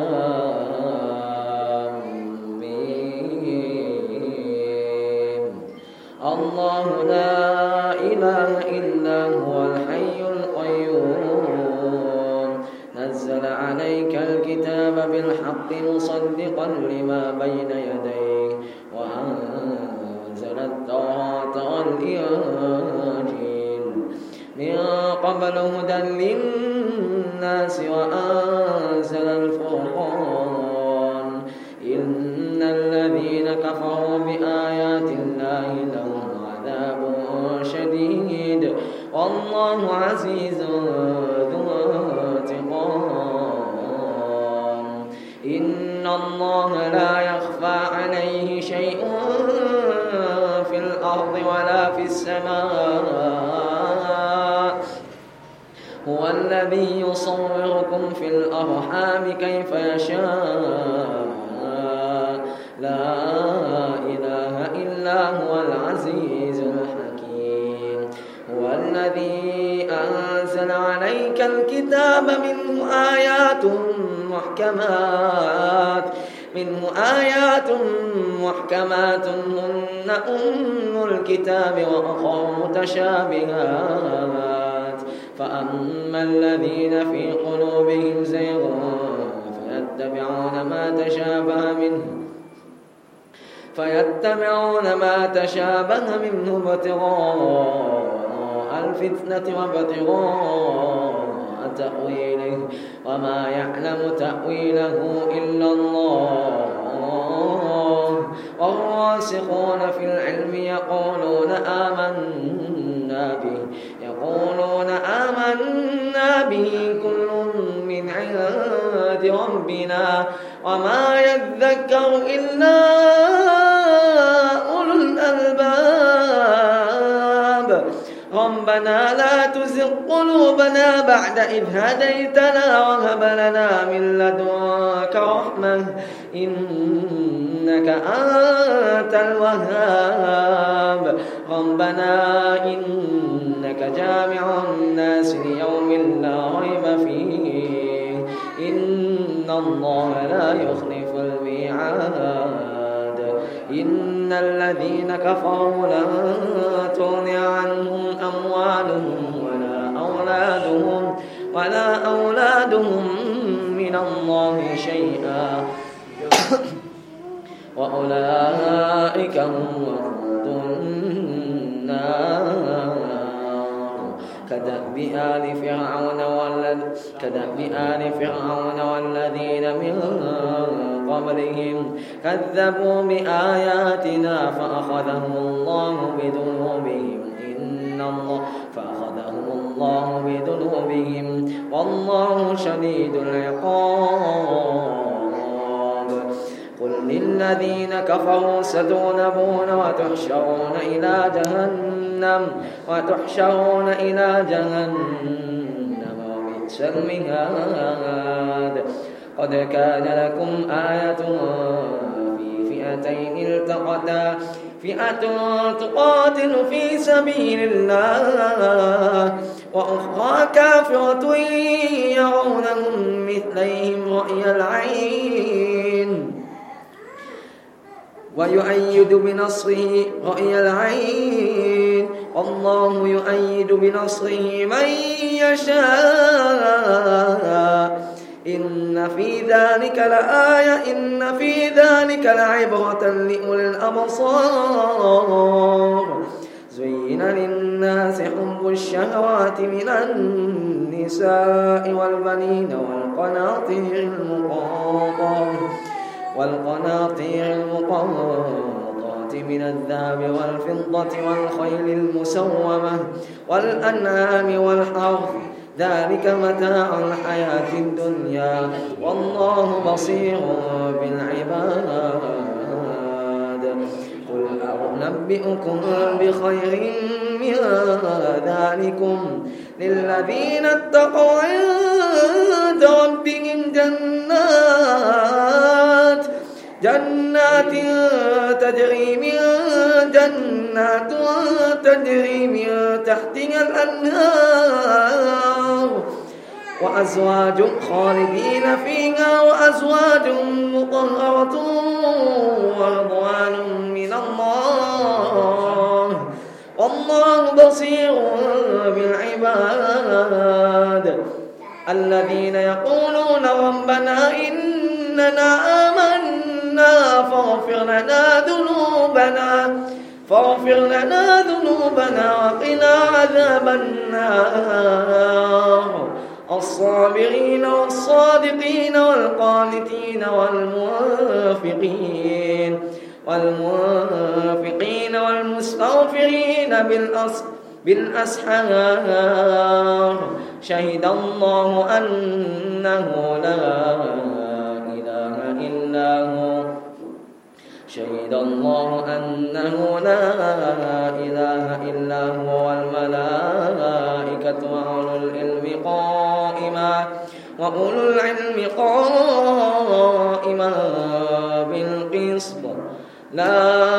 الله لا إله إلا هو الحي القيوم نزل عليك الكتاب بالحق مصدقا لما بين يديه وأنزل التوراة والإنجيل من قبل هدى للناس وأنزل الفرقان إن الذين كفروا بآيات الله لهم عذاب شديد والله عزيز ذو انتقام إن الله لا يخفى عليه شيء في الأرض ولا في السماء هو الذي يصوركم في الأرحام كيف يشاء لا إله إلا هو العزيز الحكيم هو الذي أنزل عليك الكتاب منه آيات محكمات هن أم الكتاب وأخر متشابهات فأما الذين في قلوبهم زيغ فيتبعون ما تشابه منه ابتغاء الفتنة وابتغاء تأويله وما يعلم تأويله إلا الله والراسخون في العلم يقولون آمنا به كل من عند ربنا وما يذكر إلا أولو الألباب ربنا لا تزغ قلوبنا بعد إذ هديتنا وهب لنا من لدنك رحمة إنك أنت الوهاب ربنا إنك جامع الناس ليوم لا ريب فيه إن الله لا يخلف الميعاد إن الذين كفروا لن تغني عنهم أموالهم ولا أولادهم من الله شيئا وأولئك هم وقود النار كدأب آل فرعون والذين من قبلهم كذبوا بآياتنا فأخذهم الله بذنوبهم والله شديد العقاب قل للذين كفروا ستغلبون وتحشرون إلى جهنم وبئس المهاد قد كان لكم آية في فئتين التقتا فئة تقاتل في سبيل الله وأخرى كافرة يرونهم مثليهم رأي العين ويؤيد بنصره والله يؤيد بنصره من يشاء إن في ذلك لعبرة لأولي الأبصار زين للناس حب الشهوات من النساء والبنين والقناطير المقنطرة من الذهب والفضة والخيل المسومة والأنعام والحرث ذلك متاع الحياة الدنيا والله بصير بالعباد قل أنبئكم بخير من ذلكم للذين اتقوا عند ربهم جنات تجري من تحتها الأنهار وأزواج خالدين فيها وأزواج مطهرة ورضوان من الله والله بصير بالعباد الذين يقولون ربنا إننا آمنا فاغفر لنا ذنوبنا وقنا عذاب النار الصابرين والصادقين والقانتين والمنفقين والمستغفرين بالأسحار شهد الله أنه لا إله إلا هو والملائكة وأولو العلم قائما بالقسط لا